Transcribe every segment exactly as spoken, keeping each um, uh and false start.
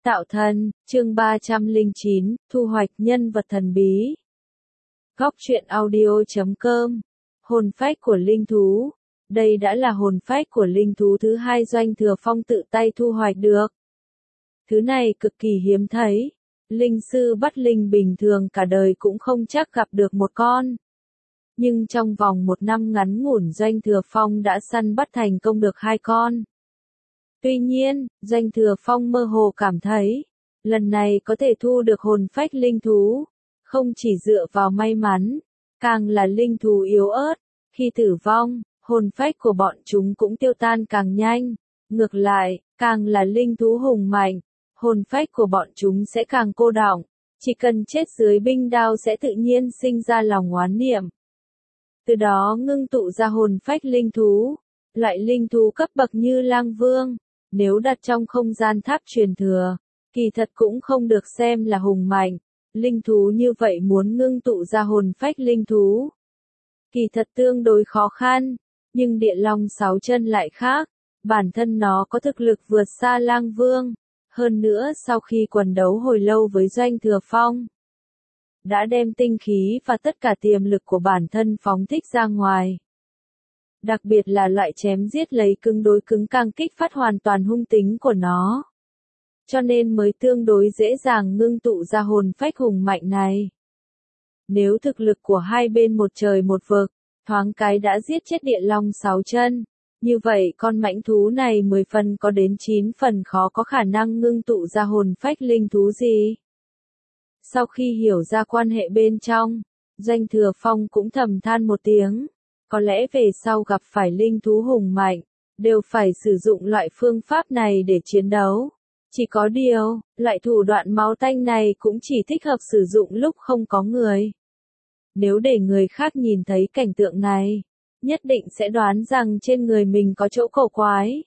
Tạo thân, chương ba trăm lẻ chín, thu hoạch nhân vật thần bí. Góc truyện audio chấm com. Hồn phách của linh thú. Đây đã là hồn phách của linh thú thứ hai Doanh Thừa Phong tự tay thu hoạch được. Thứ này cực kỳ hiếm thấy. Linh sư bắt linh bình thường cả đời cũng không chắc gặp được một con. Nhưng trong vòng một năm ngắn ngủn Doanh Thừa Phong đã săn bắt thành công được hai con. Tuy nhiên, Doanh Thừa Phong mơ hồ cảm thấy, lần này có thể thu được hồn phách linh thú, không chỉ dựa vào may mắn, càng là linh thú yếu ớt, khi tử vong, hồn phách của bọn chúng cũng tiêu tan càng nhanh, ngược lại, càng là linh thú hùng mạnh, hồn phách của bọn chúng sẽ càng cô đọng, chỉ cần chết dưới binh đao sẽ tự nhiên sinh ra lòng oán niệm. Từ đó ngưng tụ ra hồn phách linh thú, loại linh thú cấp bậc như lang vương. Nếu đặt trong không gian tháp truyền thừa, kỳ thật cũng không được xem là hùng mạnh, linh thú như vậy muốn ngưng tụ ra hồn phách linh thú. Kỳ thật tương đối khó khăn, nhưng địa long sáu chân lại khác, bản thân nó có thực lực vượt xa lang vương, hơn nữa sau khi quần đấu hồi lâu với Doanh Thừa Phong, đã đem tinh khí và tất cả tiềm lực của bản thân phóng thích ra ngoài. Đặc biệt là loại chém giết lấy cứng đối cứng càng kích phát hoàn toàn hung tính của nó. Cho nên mới tương đối dễ dàng ngưng tụ ra hồn phách hùng mạnh này. Nếu thực lực của hai bên một trời một vực, thoáng cái đã giết chết địa long sáu chân, như vậy con mãnh thú này mười phần có đến chín phần khó có khả năng ngưng tụ ra hồn phách linh thú gì. Sau khi hiểu ra quan hệ bên trong, Doanh Thừa Phong cũng thầm than một tiếng. Có lẽ về sau gặp phải linh thú hùng mạnh, đều phải sử dụng loại phương pháp này để chiến đấu. Chỉ có điều, loại thủ đoạn máu tanh này cũng chỉ thích hợp sử dụng lúc không có người. Nếu để người khác nhìn thấy cảnh tượng này, nhất định sẽ đoán rằng trên người mình có chỗ cổ quái.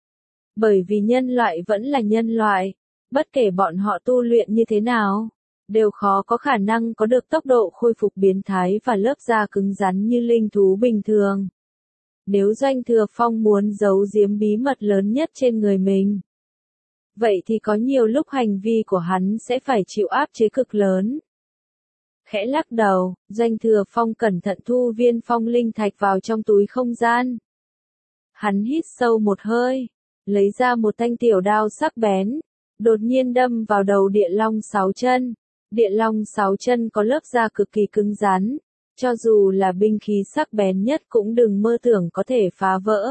Bởi vì nhân loại vẫn là nhân loại, bất kể bọn họ tu luyện như thế nào, đều khó có khả năng có được tốc độ khôi phục biến thái và lớp da cứng rắn như linh thú bình thường. Nếu Doanh Thừa Phong muốn giấu giếm bí mật lớn nhất trên người mình, vậy thì có nhiều lúc hành vi của hắn sẽ phải chịu áp chế cực lớn. Khẽ lắc đầu, Doanh Thừa Phong cẩn thận thu viên phong linh thạch vào trong túi không gian. Hắn hít sâu một hơi, lấy ra một thanh tiểu đao sắc bén, đột nhiên đâm vào đầu địa long sáu chân. Địa long sáu chân có lớp da cực kỳ cứng rắn, cho dù là binh khí sắc bén nhất cũng đừng mơ tưởng có thể phá vỡ.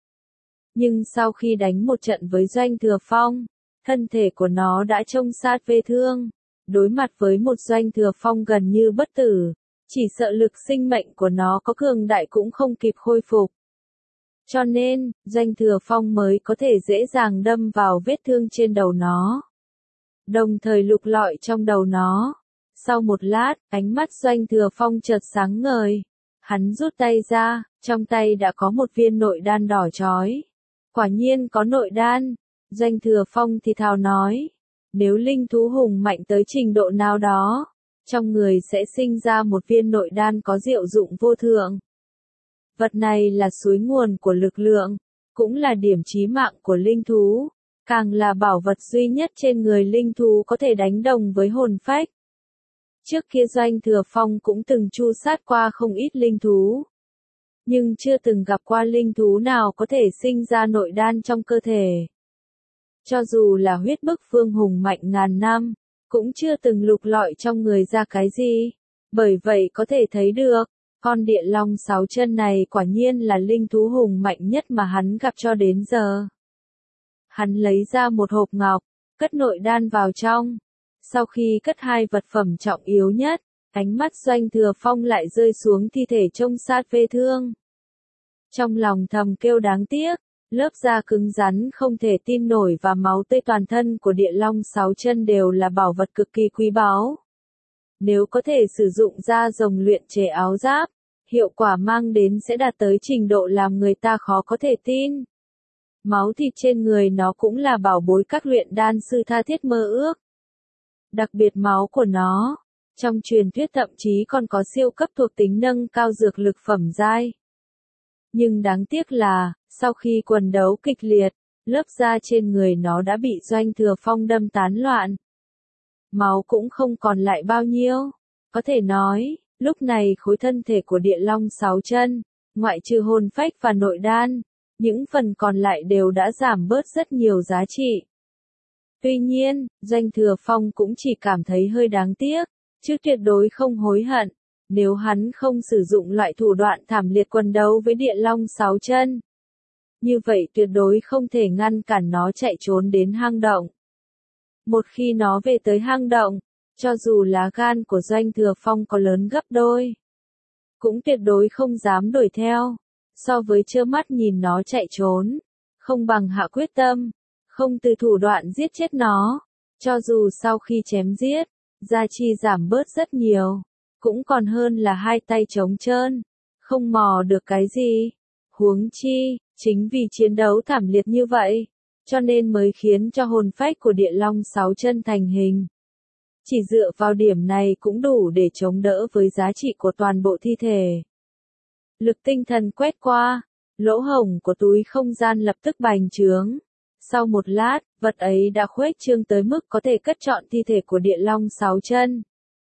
Nhưng sau khi đánh một trận với Doanh Thừa Phong, thân thể của nó đã trông sát vết thương, đối mặt với một Doanh Thừa Phong gần như bất tử, chỉ sợ lực sinh mệnh của nó có cường đại cũng không kịp khôi phục. Cho nên, Doanh Thừa Phong mới có thể dễ dàng đâm vào vết thương trên đầu nó. Đồng thời lục lọi trong đầu nó. Sau một lát, ánh mắt Doanh Thừa Phong chợt sáng ngời. Hắn rút tay ra, trong tay đã có một viên nội đan đỏ chói. Quả nhiên có nội đan. Doanh Thừa Phong thì thào nói. Nếu linh thú hùng mạnh tới trình độ nào đó, trong người sẽ sinh ra một viên nội đan có diệu dụng vô thượng. Vật này là suối nguồn của lực lượng, cũng là điểm chí mạng của linh thú. Càng là bảo vật duy nhất trên người linh thú có thể đánh đồng với hồn phách. Trước kia Doanh Thừa Phong cũng từng tru sát qua không ít linh thú. Nhưng chưa từng gặp qua linh thú nào có thể sinh ra nội đan trong cơ thể. Cho dù là huyết bức phương hùng mạnh ngàn năm, cũng chưa từng lục lọi trong người ra cái gì. Bởi vậy có thể thấy được, con địa long sáu chân này quả nhiên là linh thú hùng mạnh nhất mà hắn gặp cho đến giờ. Hắn lấy ra một hộp ngọc, cất nội đan vào trong. Sau khi cất hai vật phẩm trọng yếu nhất, ánh mắt Doanh Thừa Phong lại rơi xuống thi thể trông sát vết thương. Trong lòng thầm kêu đáng tiếc, lớp da cứng rắn không thể tin nổi và máu tươi toàn thân của địa long sáu chân đều là bảo vật cực kỳ quý báu. Nếu có thể sử dụng da rồng luyện chế áo giáp, hiệu quả mang đến sẽ đạt tới trình độ làm người ta khó có thể tin. Máu thịt trên người nó cũng là bảo bối các luyện đan sư tha thiết mơ ước. Đặc biệt máu của nó, trong truyền thuyết thậm chí còn có siêu cấp thuộc tính nâng cao dược lực phẩm giai. Nhưng đáng tiếc là, sau khi quần đấu kịch liệt, lớp da trên người nó đã bị Doanh Thừa Phong đâm tán loạn. Máu cũng không còn lại bao nhiêu. Có thể nói, lúc này khối thân thể của địa long sáu chân, ngoại trừ hồn phách và nội đan, những phần còn lại đều đã giảm bớt rất nhiều giá trị. Tuy nhiên, Doanh Thừa Phong cũng chỉ cảm thấy hơi đáng tiếc, chứ tuyệt đối không hối hận. Nếu hắn không sử dụng loại thủ đoạn thảm liệt quần đấu với địa long sáu chân, như vậy tuyệt đối không thể ngăn cản nó chạy trốn đến hang động. Một khi nó về tới hang động, cho dù lá gan của Doanh Thừa Phong có lớn gấp đôi, cũng tuyệt đối không dám đuổi theo. So với trơ mắt nhìn nó chạy trốn, không bằng hạ quyết tâm, không từ thủ đoạn giết chết nó. Cho dù sau khi chém giết, gia chi giảm bớt rất nhiều, cũng còn hơn là hai tay trống trơn, không mò được cái gì. Huống chi, chính vì chiến đấu thảm liệt như vậy, cho nên mới khiến cho hồn phách của địa long sáu chân thành hình. Chỉ dựa vào điểm này cũng đủ để chống đỡ với giá trị của toàn bộ thi thể. Lực tinh thần quét qua, lỗ hổng của túi không gian lập tức bành trướng. Sau một lát, vật ấy đã khuếch trương tới mức có thể cất trọn thi thể của địa long sáu chân.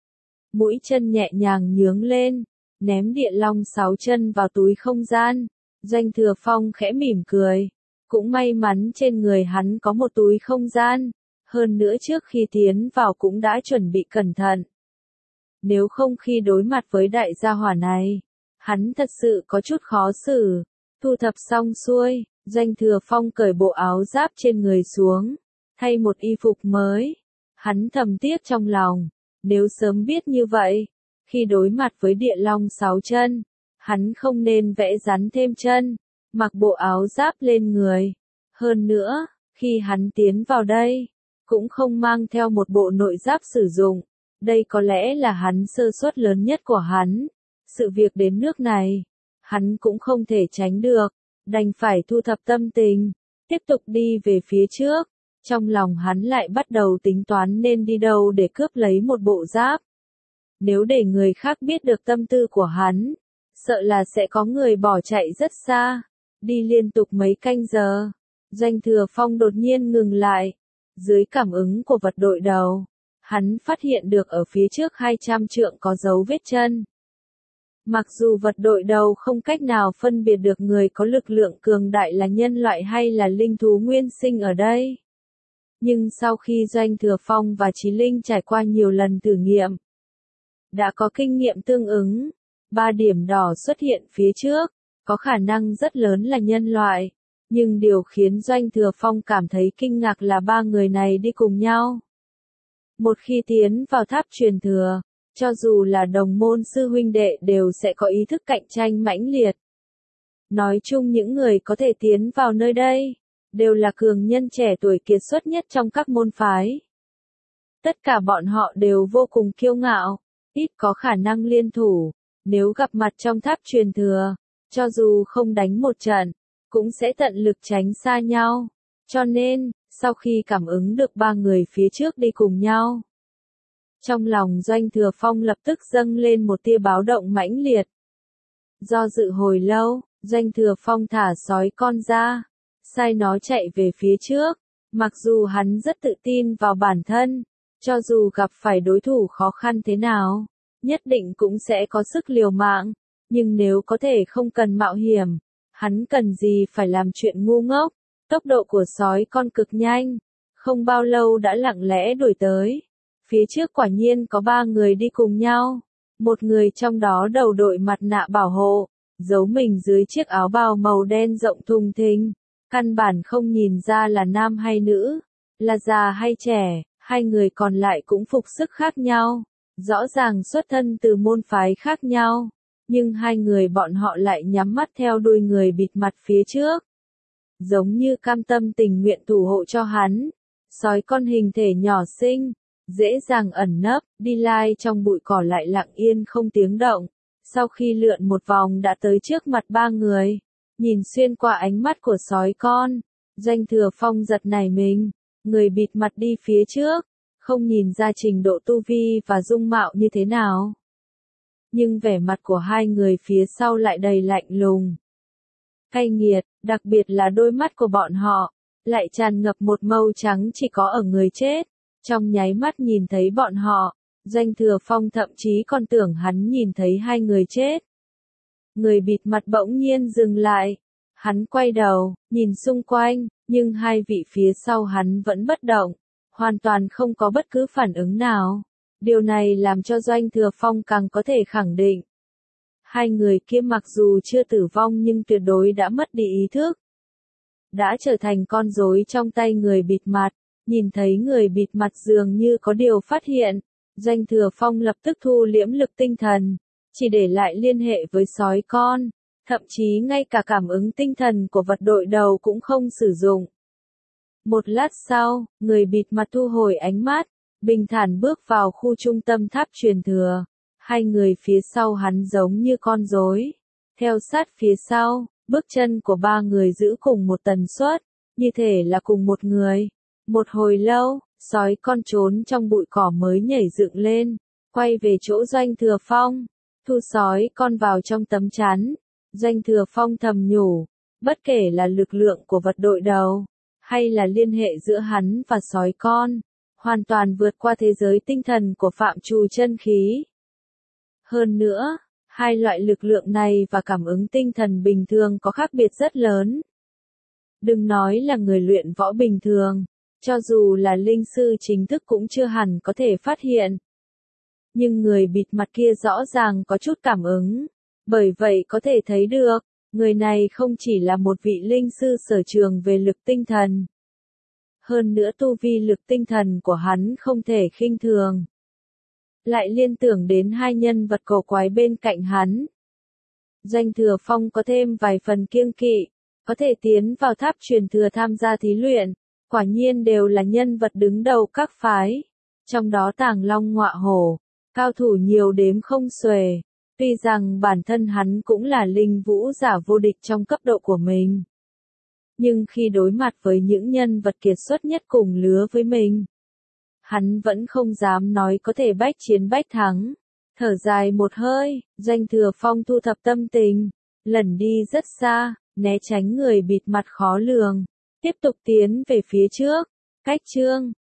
Mũi chân nhẹ nhàng nhướng lên, ném địa long sáu chân vào túi không gian. Doanh Thừa Phong khẽ mỉm cười. Cũng may mắn trên người hắn có một túi không gian. Hơn nữa trước khi tiến vào cũng đã chuẩn bị cẩn thận. Nếu không khi đối mặt với đại gia hỏa này, hắn thật sự có chút khó xử. Thu thập xong xuôi, Doanh Thừa Phong cởi bộ áo giáp trên người xuống, thay một y phục mới. Hắn thầm tiếc trong lòng, nếu sớm biết như vậy, khi đối mặt với địa long sáu chân, hắn không nên vẽ rắn thêm chân, mặc bộ áo giáp lên người. Hơn nữa, khi hắn tiến vào đây, cũng không mang theo một bộ nội giáp sử dụng. Đây có lẽ là hắn sơ suất lớn nhất của hắn. Sự việc đến nước này, hắn cũng không thể tránh được, đành phải thu thập tâm tình, tiếp tục đi về phía trước. Trong lòng hắn lại bắt đầu tính toán nên đi đâu để cướp lấy một bộ giáp. Nếu để người khác biết được tâm tư của hắn, sợ là sẽ có người bỏ chạy rất xa. Đi liên tục mấy canh giờ, Doanh Thừa Phong đột nhiên ngừng lại. Dưới cảm ứng của vật đội đầu, hắn phát hiện được ở phía trước hai trăm trượng có dấu vết chân. Mặc dù vật đội đầu không cách nào phân biệt được người có lực lượng cường đại là nhân loại hay là linh thú nguyên sinh ở đây. Nhưng sau khi Doanh Thừa Phong và Chí Linh trải qua nhiều lần thử nghiệm, đã có kinh nghiệm tương ứng, ba điểm đỏ xuất hiện phía trước, có khả năng rất lớn là nhân loại. Nhưng điều khiến Doanh Thừa Phong cảm thấy kinh ngạc là ba người này đi cùng nhau. Một khi tiến vào tháp truyền thừa, cho dù là đồng môn sư huynh đệ đều sẽ có ý thức cạnh tranh mãnh liệt. Nói chung những người có thể tiến vào nơi đây, đều là cường nhân trẻ tuổi kiệt xuất nhất trong các môn phái. Tất cả bọn họ đều vô cùng kiêu ngạo, ít có khả năng liên thủ. Nếu gặp mặt trong tháp truyền thừa, cho dù không đánh một trận, cũng sẽ tận lực tránh xa nhau. Cho nên, sau khi cảm ứng được ba người phía trước đi cùng nhau, trong lòng Doanh Thừa Phong lập tức dâng lên một tia báo động mãnh liệt. Do dự hồi lâu, Doanh Thừa Phong thả sói con ra, sai nó chạy về phía trước. Mặc dù hắn rất tự tin vào bản thân, cho dù gặp phải đối thủ khó khăn thế nào, nhất định cũng sẽ có sức liều mạng. Nhưng nếu có thể không cần mạo hiểm, hắn cần gì phải làm chuyện ngu ngốc. Tốc độ của sói con cực nhanh, không bao lâu đã lặng lẽ đuổi tới. Phía trước quả nhiên có ba người đi cùng nhau. Một người trong đó đầu đội mặt nạ bảo hộ, giấu mình dưới chiếc áo bào màu đen rộng thùng thình. Căn bản không nhìn ra là nam hay nữ, là già hay trẻ. Hai người còn lại cũng phục sức khác nhau, rõ ràng xuất thân từ môn phái khác nhau. Nhưng hai người bọn họ lại nhắm mắt theo đuôi người bịt mặt phía trước, giống như cam tâm tình nguyện thủ hộ cho hắn. Sói con hình thể nhỏ xinh, dễ dàng ẩn nấp, đi lai trong bụi cỏ lại lặng yên không tiếng động. Sau khi lượn một vòng đã tới trước mặt ba người, nhìn xuyên qua ánh mắt của sói con, Doanh Thừa Phong giật nảy mình. Người bịt mặt đi phía trước, không nhìn ra trình độ tu vi và dung mạo như thế nào. Nhưng vẻ mặt của hai người phía sau lại đầy lạnh lùng, cay nghiệt, đặc biệt là đôi mắt của bọn họ, lại tràn ngập một màu trắng chỉ có ở người chết. Trong nháy mắt nhìn thấy bọn họ, Doanh Thừa Phong thậm chí còn tưởng hắn nhìn thấy hai người chết. Người bịt mặt bỗng nhiên dừng lại. Hắn quay đầu, nhìn xung quanh, nhưng hai vị phía sau hắn vẫn bất động, hoàn toàn không có bất cứ phản ứng nào. Điều này làm cho Doanh Thừa Phong càng có thể khẳng định. Hai người kia mặc dù chưa tử vong nhưng tuyệt đối đã mất đi ý thức. Đã trở thành con rối trong tay người bịt mặt. Nhìn thấy người bịt mặt dường như có điều phát hiện, Doanh Thừa Phong lập tức thu liễm lực tinh thần, chỉ để lại liên hệ với sói con, thậm chí ngay cả cảm ứng tinh thần của vật đội đầu cũng không sử dụng. Một lát sau, người bịt mặt thu hồi ánh mắt, bình thản bước vào khu trung tâm tháp truyền thừa. Hai người phía sau hắn giống như con rối. Theo sát phía sau, bước chân của ba người giữ cùng một tần suất, như thể là cùng một người. Một hồi lâu, sói con trốn trong bụi cỏ mới nhảy dựng lên, quay về chỗ Doanh Thừa Phong, thu sói con vào trong tấm chắn. Doanh Thừa Phong thầm nhủ, bất kể là lực lượng của vật đội đầu, hay là liên hệ giữa hắn và sói con, hoàn toàn vượt qua thế giới tinh thần của phạm trù chân khí. Hơn nữa, hai loại lực lượng này và cảm ứng tinh thần bình thường có khác biệt rất lớn. Đừng nói là người luyện võ bình thường, cho dù là linh sư chính thức cũng chưa hẳn có thể phát hiện. Nhưng người bịt mặt kia rõ ràng có chút cảm ứng, bởi vậy có thể thấy được, người này không chỉ là một vị linh sư sở trường về lực tinh thần. Hơn nữa tu vi lực tinh thần của hắn không thể khinh thường. Lại liên tưởng đến hai nhân vật cổ quái bên cạnh hắn. Doanh Thừa Phong có thêm vài phần kiêng kỵ, có thể tiến vào tháp truyền thừa tham gia thí luyện, quả nhiên đều là nhân vật đứng đầu các phái. Trong đó Tàng Long Ngọa Hổ, cao thủ nhiều đếm không xuể. Tuy rằng bản thân hắn cũng là linh vũ giả vô địch trong cấp độ của mình. Nhưng khi đối mặt với những nhân vật kiệt xuất nhất cùng lứa với mình, hắn vẫn không dám nói có thể bách chiến bách thắng. Thở dài một hơi, Doanh Thừa Phong thu thập tâm tình, lần đi rất xa, né tránh người bịt mặt khó lường, tiếp tục tiến về phía trước. Cách chương